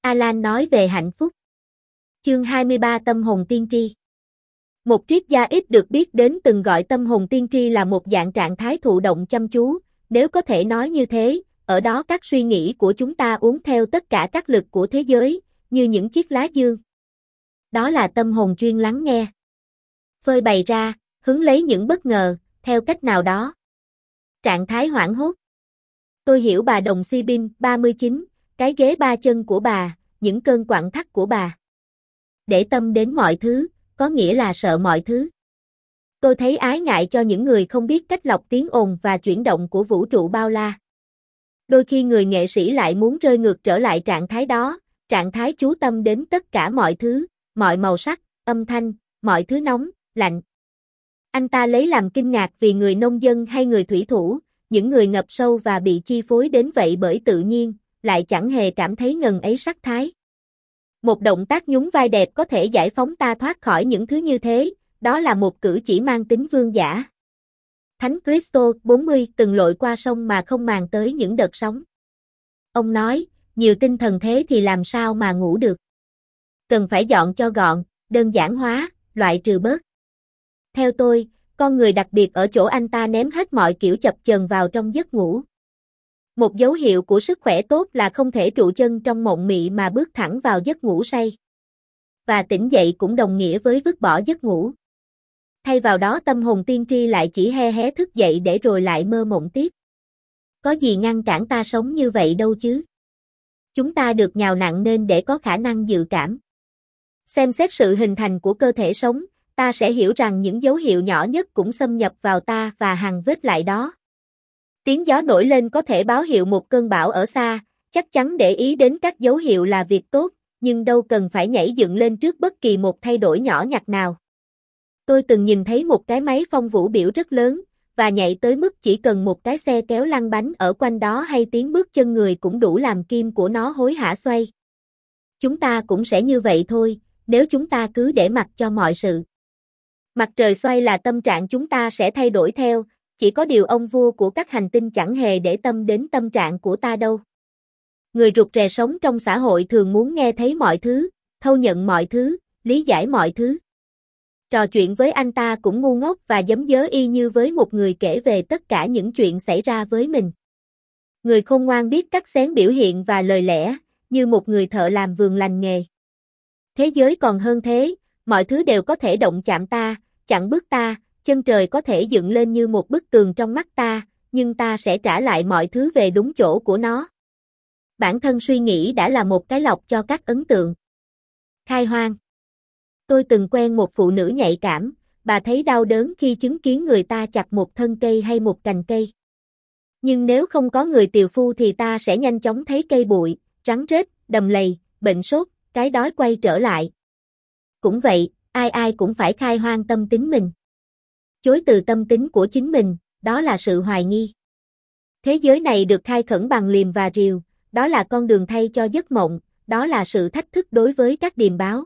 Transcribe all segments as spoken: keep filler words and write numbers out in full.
Alan nói về hạnh phúc. Chương hai mươi ba Tâm hồn tiên tri. Một triết gia ít được biết đến từng gọi tâm hồn tiên tri là một dạng trạng thái thụ động chăm chú, nếu có thể nói như thế, ở đó các suy nghĩ của chúng ta uốn theo tất cả các lực của thế giới, như những chiếc lá dương. Đó là tâm hồn chuyên lắng nghe. Phơi bày ra, hứng lấy những bất ngờ, theo cách nào đó. Trạng thái hoảng hốt. Tôi hiểu bà đồng si bin, ba mươi chín, cái ghế ba chân của bà, những cơn quặn thắt của bà. Để tâm đến mọi thứ, có nghĩa là sợ mọi thứ. Tôi thấy ái ngại cho những người không biết cách lọc tiếng ồn và chuyển động của vũ trụ bao la. Đôi khi người nghệ sĩ lại muốn rơi ngược trở lại trạng thái đó, trạng thái chú tâm đến tất cả mọi thứ, mọi màu sắc, âm thanh, mọi thứ nóng, lạnh. Anh ta lấy làm kinh ngạc vì người nông dân hay người thủy thủ, những người ngập sâu và bị chi phối đến vậy bởi tự nhiên, lại chẳng hề cảm thấy ngần ấy sắc thái. Một động tác nhún vai đẹp có thể giải phóng ta thoát khỏi những thứ như thế, đó là một cử chỉ mang tính vương giả. Thánh Cristo, bốn mươi, từng lội qua sông mà không màng tới những đợt sóng. Ông nói, nhiều tinh thần thế thì làm sao mà ngủ được. Cần phải dọn cho gọn, đơn giản hóa, loại trừ bớt. Theo tôi, con người đặc biệt ở chỗ anh ta ném hết mọi kiểu chập chờn vào trong giấc ngủ. Một dấu hiệu của sức khỏe tốt là không thể trụ chân trong mộng mị mà bước thẳng vào giấc ngủ say. Và tỉnh dậy cũng đồng nghĩa với vứt bỏ giấc ngủ. Thay vào đó tâm hồn tiên tri lại chỉ he hé thức dậy để rồi lại mơ mộng tiếp. Có gì ngăn cản ta sống như vậy đâu chứ? Chúng ta được nhào nặn nên để có khả năng dự cảm. Xem xét sự hình thành của cơ thể sống, ta sẽ hiểu rằng những dấu hiệu nhỏ nhất cũng xâm nhập vào ta và hằn vết lại đó. Tiếng gió nổi lên có thể báo hiệu một cơn bão ở xa, chắc chắn để ý đến các dấu hiệu là việc tốt, nhưng đâu cần phải nhảy dựng lên trước bất kỳ một thay đổi nhỏ nhặt nào. Tôi từng nhìn thấy một cái máy phong vũ biểu rất lớn, và nhạy tới mức chỉ cần một cái xe kéo lăn bánh ở quanh đó hay tiếng bước chân người cũng đủ làm kim của nó hối hả xoay. Chúng ta cũng sẽ như vậy thôi, nếu chúng ta cứ để mặc cho mọi sự. Mặt trời xoay là tâm trạng chúng ta sẽ thay đổi theo, chỉ có điều ông vua của các hành tinh chẳng hề để tâm đến tâm trạng của ta đâu. Người rụt rè sống trong xã hội thường muốn nghe thấy mọi thứ, thâu nhận mọi thứ, lý giải mọi thứ. Trò chuyện với anh ta cũng ngu ngốc và giấm dớ y như với một người kể về tất cả những chuyện xảy ra với mình. Người khôn ngoan biết cắt xén biểu hiện và lời lẽ, như một người thợ làm vườn lành nghề. Thế giới còn hơn thế, mọi thứ đều có thể động chạm ta, chặn bước ta, chân trời có thể dựng lên như một bức tường trong mắt ta, nhưng ta sẽ trả lại mọi thứ về đúng chỗ của nó. Bản thân suy nghĩ đã là một cái lọc cho các ấn tượng. Khai hoang. Tôi từng quen một phụ nữ nhạy cảm, bà thấy đau đớn khi chứng kiến người ta chặt một thân cây hay một cành cây. Nhưng nếu không có người tiều phu thì ta sẽ nhanh chóng thấy cây bụi, rắn rết, đầm lầy, bệnh sốt, cái đói quay trở lại. Cũng vậy, ai ai cũng phải khai hoang tâm tính mình. Chối từ tâm tính của chính mình, đó là sự hoài nghi. Thế giới này được khai khẩn bằng liềm và rìu, đó là con đường thay cho giấc mộng, đó là sự thách thức đối với các điềm báo.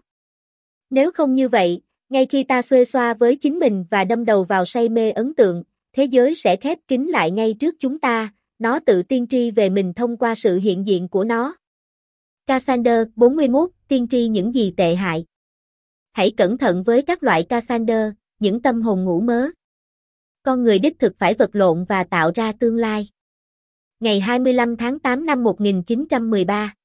Nếu không như vậy, ngay khi ta xuê xoa với chính mình và đâm đầu vào say mê ấn tượng, thế giới sẽ khép kín lại ngay trước chúng ta, nó tự tiên tri về mình thông qua sự hiện diện của nó. Cassander, bốn mươi mốt, tiên tri những gì tệ hại. Hãy cẩn thận với các loại Cassander, những tâm hồn ngủ mớ. Con người đích thực phải vật lộn và tạo ra tương lai. Ngày hai mươi lăm tháng tám năm một nghìn chín trăm mười ba